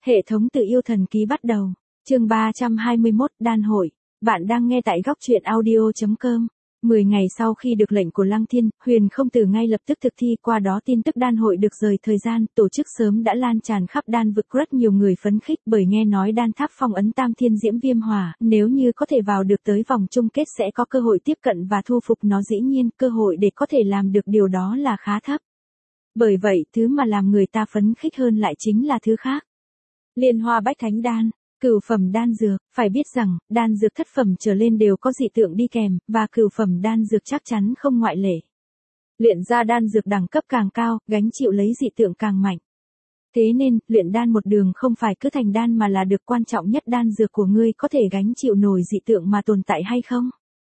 Hệ thống tự yêu thần ký bắt đầu. Chương 321 Đan hội. Bạn đang nghe tại góc truyện audio.com. 10 ngày sau khi được lệnh của Lăng Thiên, Huyền Không Tử ngay lập tức thực thi, qua đó tin tức đan hội được rời thời gian, tổ chức sớm đã lan tràn khắp đan vực, rất nhiều người phấn khích bởi nghe nói đan tháp phong ấn Tam Thiên Diễm Viêm Hỏa, nếu như có thể vào được tới vòng chung kết sẽ có cơ hội tiếp cận và thu phục nó, dĩ nhiên, cơ hội để có thể làm được điều đó là khá thấp. Bởi vậy, thứ mà làm người ta phấn khích hơn lại chính là thứ khác. Liên Hoa Bách Thánh Đan. Cửu phẩm đan dược, phải biết rằng, đan dược thất phẩm trở lên đều có dị tượng đi kèm, và cửu phẩm đan dược chắc chắn không ngoại lệ. Luyện ra đan dược đẳng cấp càng cao, gánh chịu lấy dị tượng càng mạnh. Thế nên, luyện đan một đường không phải cứ thành đan mà là được quan trọng nhất, đan dược của ngươi có thể gánh chịu nổi dị tượng mà tồn tại hay không.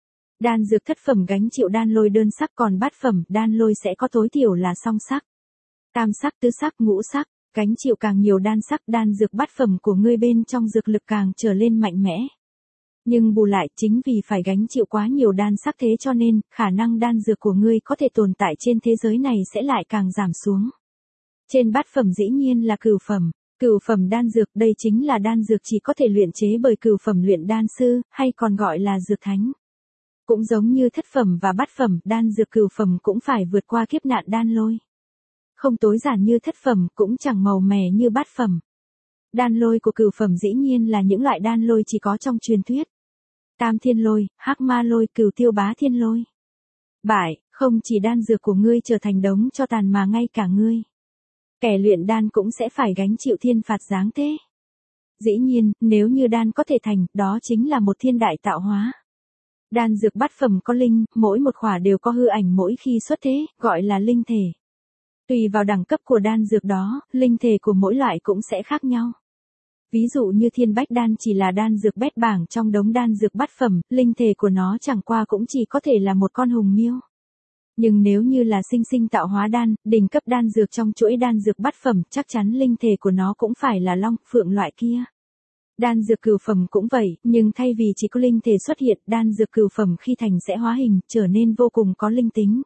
Đan dược thất phẩm gánh chịu đan lôi đơn sắc, còn bát phẩm đan lôi sẽ có tối thiểu là song sắc, tam sắc, tứ sắc, ngũ sắc. Gánh chịu càng nhiều đan sắc, đan dược bát phẩm của ngươi bên trong dược lực càng trở lên mạnh mẽ. Nhưng bù lại, chính vì phải gánh chịu quá nhiều đan sắc thế cho nên, khả năng đan dược của ngươi có thể tồn tại trên thế giới này sẽ lại càng giảm xuống. Trên bát phẩm dĩ nhiên là cửu phẩm. Cửu phẩm đan dược, đây chính là đan dược chỉ có thể luyện chế bởi cửu phẩm luyện đan sư, hay còn gọi là dược thánh. Cũng giống như thất phẩm và bát phẩm, đan dược cửu phẩm cũng phải vượt qua kiếp nạn đan lôi. Không tối giản như thất phẩm, cũng chẳng màu mè như bát phẩm. Đan lôi của cửu phẩm dĩ nhiên là những loại đan lôi chỉ có trong truyền thuyết. Tam thiên lôi, hắc ma lôi, cửu tiêu bá thiên lôi. Bại, không chỉ đan dược của ngươi trở thành đống cho tàn mà ngay cả ngươi. Kẻ luyện đan cũng sẽ phải gánh chịu thiên phạt giáng thế. Dĩ nhiên, nếu như đan có thể thành, đó chính là một thiên đại tạo hóa. Đan dược bát phẩm có linh, mỗi một khỏa đều có hư ảnh mỗi khi xuất thế, gọi là linh thể. Tùy vào đẳng cấp của đan dược đó, linh thể của mỗi loại cũng sẽ khác nhau. Ví dụ như thiên bách đan chỉ là đan dược bét bảng trong đống đan dược bát phẩm, linh thể của nó chẳng qua cũng chỉ có thể là một con hùng miêu. Nhưng nếu như là sinh sinh tạo hóa đan, đỉnh cấp đan dược trong chuỗi đan dược bát phẩm, chắc chắn linh thể của nó cũng phải là long, phượng loại kia. Đan dược cửu phẩm cũng vậy, nhưng thay vì chỉ có linh thể xuất hiện, đan dược cửu phẩm khi thành sẽ hóa hình, trở nên vô cùng có linh tính.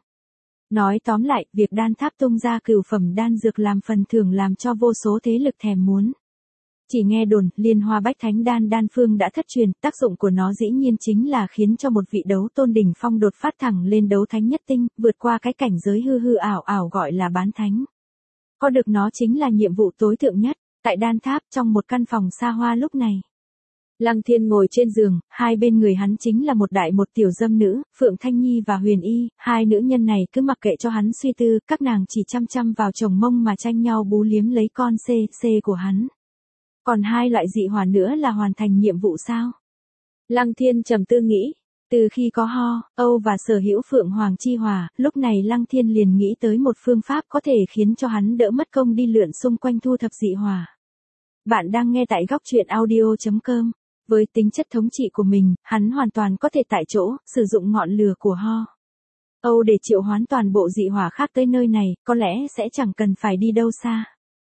Nói tóm lại, việc đan tháp tung ra cửu phẩm đan dược làm phần thưởng làm cho vô số thế lực thèm muốn. Chỉ nghe đồn, Liên Hoa Bách Thánh Đan đan phương đã thất truyền, tác dụng của nó dĩ nhiên chính là khiến cho một vị đấu tôn đỉnh phong đột phát thẳng lên đấu thánh nhất tinh, vượt qua cái cảnh giới hư hư ảo ảo gọi là bán thánh. Có được nó chính là nhiệm vụ tối thượng nhất. Tại đan tháp, trong một căn phòng xa hoa lúc này, Lăng Thiên ngồi trên giường, hai bên người hắn chính là một đại một tiểu dâm nữ, Phượng Thanh Nhi và Huyền Y, hai nữ nhân này cứ mặc kệ cho hắn suy tư, các nàng chỉ chăm chăm vào chồng mông mà tranh nhau bú liếm lấy con C của hắn. Còn hai loại dị hỏa nữa là hoàn thành nhiệm vụ sao? Lăng Thiên trầm tư nghĩ, từ khi có Ho, Âu và sở hữu Phượng Hoàng chi hỏa, lúc này Lăng Thiên liền nghĩ tới một phương pháp có thể khiến cho hắn đỡ mất công đi lượn xung quanh thu thập dị hỏa. Bạn đang nghe tại góc truyện audio.com. Với tính chất thống trị của mình, hắn hoàn toàn có thể tại chỗ, sử dụng ngọn lửa của Ho, Âu để triệu hoán toàn bộ dị hỏa khác tới nơi này, có lẽ sẽ chẳng cần phải đi đâu xa.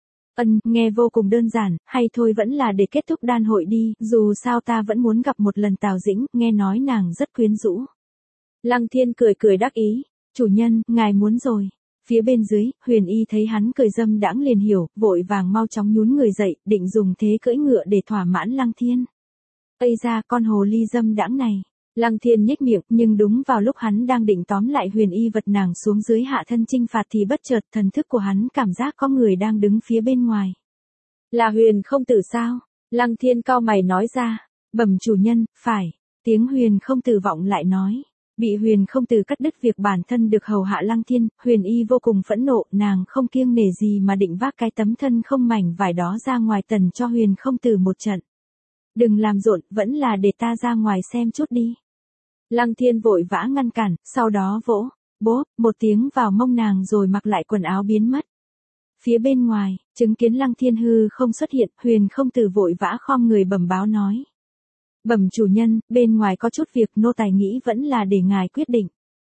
Nghe vô cùng đơn giản, hay thôi vẫn là để kết thúc đan hội đi, dù sao ta vẫn muốn gặp một lần Tào Dĩnh, nghe nói nàng rất quyến rũ. Lăng Thiên cười cười đắc ý, chủ nhân, ngài muốn rồi. Phía bên dưới, Huyền Y thấy hắn cười dâm đãng liền hiểu, vội vàng mau chóng nhún người dậy, định dùng thế cưỡi ngựa để thỏa mãn Lăng Thiên. Ây ra con hồ ly dâm đãng này. Lăng Thiên nhếch miệng, nhưng đúng vào lúc hắn đang định tóm lại Huyền Y vật nàng xuống dưới hạ thân chinh phạt thì bất chợt thần thức của hắn cảm giác có người đang đứng phía bên ngoài. Là Huyền Không Tử sao? Lăng Thiên cau mày nói ra. Bẩm chủ nhân, phải. Tiếng Huyền Không Tử vọng lại nói. Bị Huyền Không Tử cắt đứt việc bản thân được hầu hạ Lăng Thiên, Huyền Y vô cùng phẫn nộ, nàng không kiêng nể gì mà định vác cái tấm thân không mảnh vải đó ra ngoài tần cho Huyền Không Tử một trận. Đừng làm rộn, vẫn là để ta ra ngoài xem chút đi. Lăng Thiên vội vã ngăn cản, sau đó vỗ, bốp, một tiếng vào mông nàng rồi mặc lại quần áo biến mất. Phía bên ngoài, chứng kiến Lăng Thiên hư không xuất hiện, Huyền Không Tử vội vã khom người bẩm báo nói. Bẩm chủ nhân, bên ngoài có chút việc nô tài nghĩ vẫn là để ngài quyết định.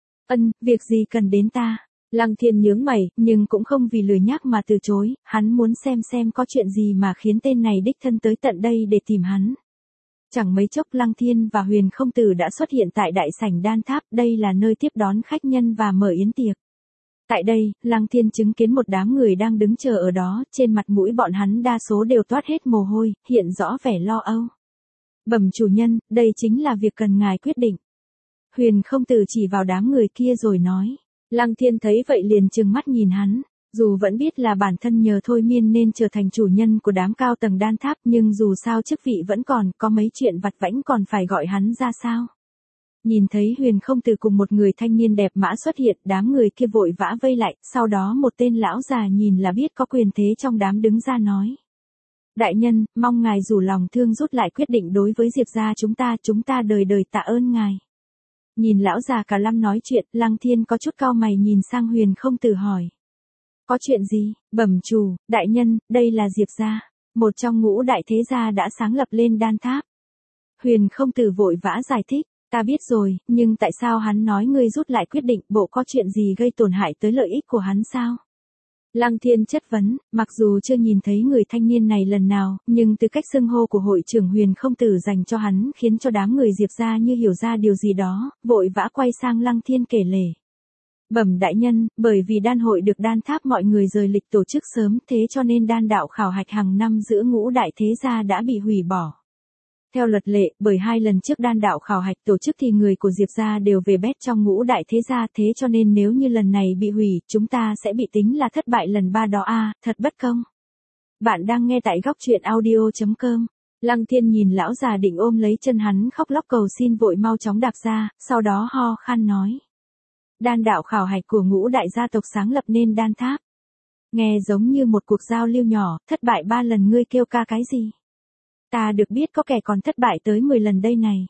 Việc gì cần đến ta? Lăng Thiên nhướng mày, nhưng cũng không vì lười nhác mà từ chối, hắn muốn xem có chuyện gì mà khiến tên này đích thân tới tận đây để tìm hắn. Chẳng mấy chốc Lăng Thiên và Huyền Không Tử đã xuất hiện tại đại sảnh đan tháp, đây là nơi tiếp đón khách nhân và mở yến tiệc. Tại đây, Lăng Thiên chứng kiến một đám người đang đứng chờ ở đó, trên mặt mũi bọn hắn đa số đều toát hết mồ hôi, hiện rõ vẻ lo âu. Bẩm chủ nhân, đây chính là việc cần ngài quyết định. Huyền không từ chỉ vào đám người kia rồi nói. Lăng Thiên thấy vậy liền trừng mắt nhìn hắn. Dù vẫn biết là bản thân nhờ thôi miên nên trở thành chủ nhân của đám cao tầng đan tháp, nhưng dù sao chức vị vẫn còn, có mấy chuyện vặt vãnh còn phải gọi hắn ra sao. Nhìn thấy Huyền không từ cùng một người thanh niên đẹp mã xuất hiện, đám người kia vội vã vây lại, sau đó một tên lão già nhìn là biết có quyền thế trong đám đứng ra nói. Đại nhân, mong ngài rủ lòng thương rút lại quyết định đối với Diệp gia chúng ta đời đời tạ ơn ngài. Nhìn lão già cả lâm nói chuyện, Lăng Thiên có chút cau mày nhìn sang Huyền không từ hỏi. Có chuyện gì? Bẩm chủ, đại nhân, đây là Diệp gia, một trong ngũ đại thế gia đã sáng lập lên đan tháp. Huyền không từ vội vã giải thích. Ta biết rồi, nhưng tại sao hắn nói ngươi rút lại quyết định, bộ có chuyện gì gây tổn hại tới lợi ích của hắn sao? Lăng Thiên chất vấn, mặc dù chưa nhìn thấy người thanh niên này lần nào, nhưng từ cách xưng hô của hội trưởng Huyền không tử dành cho hắn khiến cho đám người Diệp gia như hiểu ra điều gì đó, vội vã quay sang Lăng Thiên kể lể. Bẩm đại nhân, bởi vì đan hội được đan tháp mọi người rời lịch tổ chức sớm, thế cho nên đan đạo khảo hạch hàng năm giữa ngũ đại thế gia đã bị hủy bỏ. Theo luật lệ, bởi 2 lần trước đan đạo khảo hạch tổ chức thì người của Diệp gia đều về bét trong ngũ đại thế gia, thế cho nên nếu như lần này bị hủy, chúng ta sẽ bị tính là thất bại lần 3 đó à, thật bất công. Bạn đang nghe tại góc truyện audio.com. Lăng Thiên nhìn lão già định ôm lấy chân hắn khóc lóc cầu xin vội mau chóng đạp ra, sau đó ho khan nói. Đan đạo khảo hạch của ngũ đại gia tộc sáng lập nên đan tháp. Nghe giống như một cuộc giao lưu nhỏ, thất bại 3 lần ngươi kêu ca cái gì? Ta được biết có kẻ còn thất bại tới 10 lần đây này.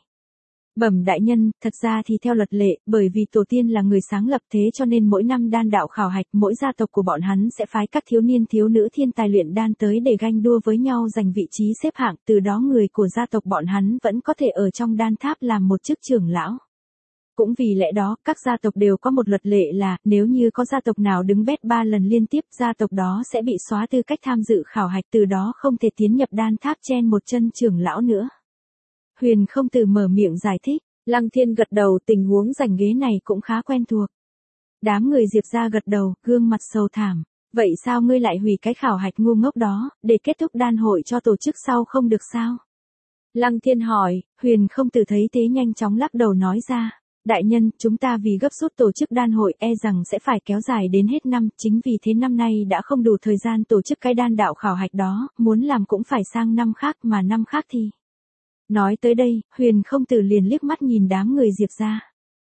Bẩm đại nhân, thật ra thì theo luật lệ, bởi vì tổ tiên là người sáng lập thế cho nên mỗi năm đan đạo khảo hạch, mỗi gia tộc của bọn hắn sẽ phái các thiếu niên thiếu nữ thiên tài luyện đan tới để ganh đua với nhau giành vị trí xếp hạng, từ đó người của gia tộc bọn hắn vẫn có thể ở trong đan tháp làm một chức trưởng lão. Cũng vì lẽ đó, các gia tộc đều có một luật lệ là, nếu như có gia tộc nào đứng bét 3 lần liên tiếp, gia tộc đó sẽ bị xóa tư cách tham dự khảo hạch, từ đó không thể tiến nhập đan tháp chen một chân trưởng lão nữa. Huyền không từ mở miệng giải thích, Lăng Thiên gật đầu, tình huống giành ghế này cũng khá quen thuộc. Đám người Diệp gia gật đầu, gương mặt sầu thảm. Vậy sao ngươi lại hủy cái khảo hạch ngu ngốc đó, để kết thúc đan hội cho tổ chức sau không được sao? Lăng Thiên hỏi, Huyền không từ thấy thế nhanh chóng lắc đầu nói ra. Đại nhân, chúng ta vì gấp rút tổ chức đan hội e rằng sẽ phải kéo dài đến hết năm, chính vì thế năm nay đã không đủ thời gian tổ chức cái đan đạo khảo hạch đó, muốn làm cũng phải sang năm khác, mà năm khác thì. Nói tới đây, Huyền không từ liền liếc mắt nhìn đám người Diệp gia.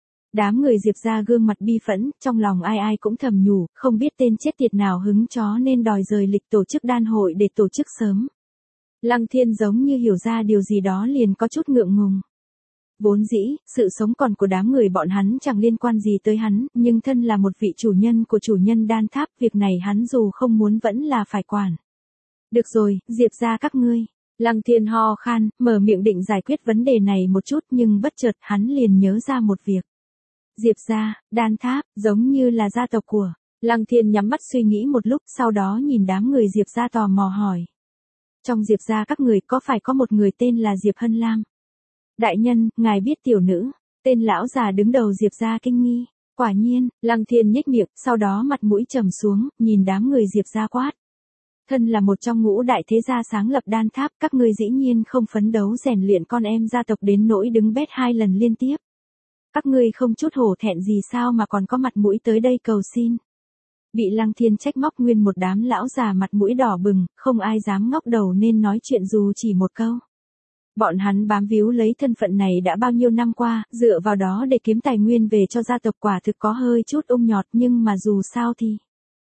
Đám người Diệp gia gương mặt bi phẫn, trong lòng ai ai cũng thầm nhủ, không biết tên chết tiệt nào hứng chó nên đòi rời lịch tổ chức đan hội để tổ chức sớm. Lăng Thiên giống như hiểu ra điều gì đó liền có chút ngượng ngùng. Vốn dĩ, sự sống còn của đám người bọn hắn chẳng liên quan gì tới hắn, nhưng thân là một vị chủ nhân của chủ nhân đan tháp, việc này hắn dù không muốn vẫn là phải quản. Được rồi, Diệp gia các ngươi. Lăng Thiên ho khan, mở miệng định giải quyết vấn đề này một chút nhưng bất chợt hắn liền nhớ ra một việc. Diệp gia, đan tháp, giống như là gia tộc của. Lăng Thiên nhắm mắt suy nghĩ một lúc, sau đó nhìn đám người Diệp gia tò mò hỏi. Trong Diệp gia các người có phải có một người tên là Diệp Hân Lam? Đại nhân, ngài biết tiểu nữ, tên lão già đứng đầu Diệp gia kinh nghi. Quả nhiên, Lăng Thiên nhếch miệng, sau đó mặt mũi trầm xuống, nhìn đám người Diệp gia quát. Thân là một trong ngũ đại thế gia sáng lập đan tháp, các ngươi dĩ nhiên không phấn đấu rèn luyện con em gia tộc đến nỗi đứng bét 2 lần liên tiếp. Các ngươi không chút hổ thẹn gì sao mà còn có mặt mũi tới đây cầu xin. Bị Lăng Thiên trách móc nguyên một đám lão già mặt mũi đỏ bừng, không ai dám ngóc đầu nên nói chuyện dù chỉ một câu. Bọn hắn bám víu lấy thân phận này đã bao nhiêu năm qua, dựa vào đó để kiếm tài nguyên về cho gia tộc quả thực có hơi chút ung nhọt nhưng mà dù sao thì.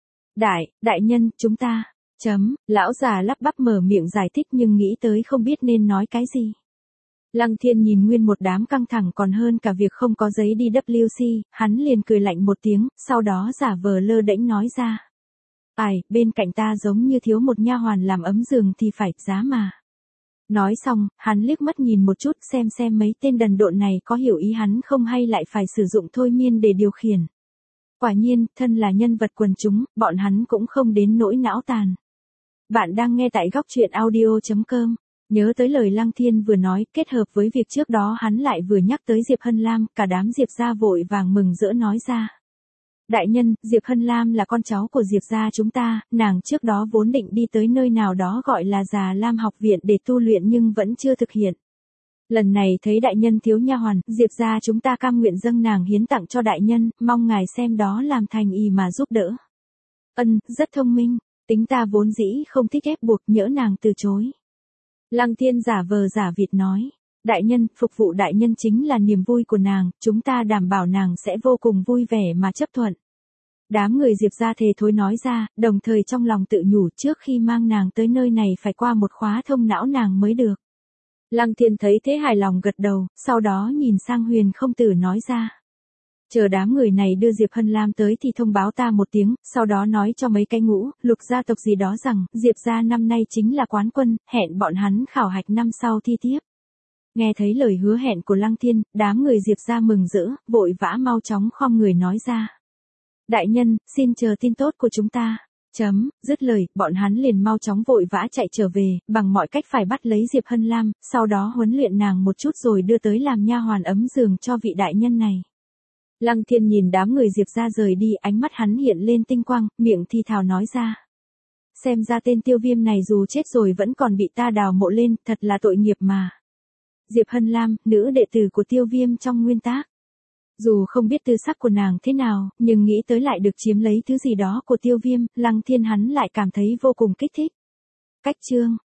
Đại nhân, chúng ta, lão già lắp bắp mở miệng giải thích nhưng nghĩ tới không biết nên nói cái gì. Lăng Thiên nhìn nguyên một đám căng thẳng còn hơn cả việc không có giấy đi WC, hắn liền cười lạnh một tiếng, sau đó giả vờ lơ đễnh nói ra. Bên cạnh ta giống như thiếu một nha hoàn làm ấm giường thì phải giá mà. Nói xong, hắn liếc mắt nhìn một chút xem mấy tên đần độn này có hiểu ý hắn không hay lại phải sử dụng thôi miên để điều khiển. Quả nhiên, thân là nhân vật quần chúng, bọn hắn cũng không đến nỗi não tàn. Bạn đang nghe tại góc truyện audio.com. Nhớ tới lời Lăng Thiên vừa nói, kết hợp với việc trước đó hắn lại vừa nhắc tới Diệp Hân Lam, cả đám Diệp gia vội vàng mừng rỡ nói ra. Đại nhân, Diệp Hân Lam là con cháu của Diệp gia chúng ta, nàng trước đó vốn định đi tới nơi nào đó gọi là Già Lam học viện để tu luyện nhưng vẫn chưa thực hiện. Lần này thấy đại nhân thiếu nha hoàn, Diệp gia chúng ta cam nguyện dâng nàng hiến tặng cho đại nhân, mong ngài xem đó làm thành ý mà giúp đỡ. Ân, rất thông minh, tính ta vốn dĩ không thích ép buộc, nhỡ nàng từ chối. Lăng Thiên giả vờ giả vịt nói, đại nhân, phục vụ đại nhân chính là niềm vui của nàng, chúng ta đảm bảo nàng sẽ vô cùng vui vẻ mà chấp thuận. Đám người Diệp gia thề thối nói ra, đồng thời trong lòng tự nhủ trước khi mang nàng tới nơi này phải qua một khóa thông não nàng mới được. Lăng Thiên thấy thế hài lòng gật đầu, sau đó nhìn sang Huyền Không Tử nói ra. Chờ đám người này đưa Diệp Hân Lam tới thì thông báo ta một tiếng, sau đó nói cho mấy cái ngũ, lục gia tộc gì đó rằng, Diệp gia năm nay chính là quán quân, hẹn bọn hắn khảo hạch năm sau thi tiếp. Nghe thấy lời hứa hẹn của Lăng Thiên, đám người Diệp gia mừng rỡ, vội vã mau chóng khom người nói ra. Đại nhân, xin chờ tin tốt của chúng ta. Dứt lời, bọn hắn liền mau chóng vội vã chạy trở về, bằng mọi cách phải bắt lấy Diệp Hân Lam, sau đó huấn luyện nàng một chút rồi đưa tới làm nha hoàn ấm giường cho vị đại nhân này. Lăng Thiên nhìn đám người Diệp gia rời đi, ánh mắt hắn hiện lên tinh quang, miệng thì thào nói ra. Xem ra tên Tiêu Viêm này dù chết rồi vẫn còn bị ta đào mộ lên, thật là tội nghiệp mà. Diệp Hân Lam, nữ đệ tử của Tiêu Viêm trong nguyên tác. Dù không biết tư sắc của nàng thế nào, nhưng nghĩ tới lại được chiếm lấy thứ gì đó của Tiêu Viêm, Lăng Thiên hắn lại cảm thấy vô cùng kích thích. Cách chương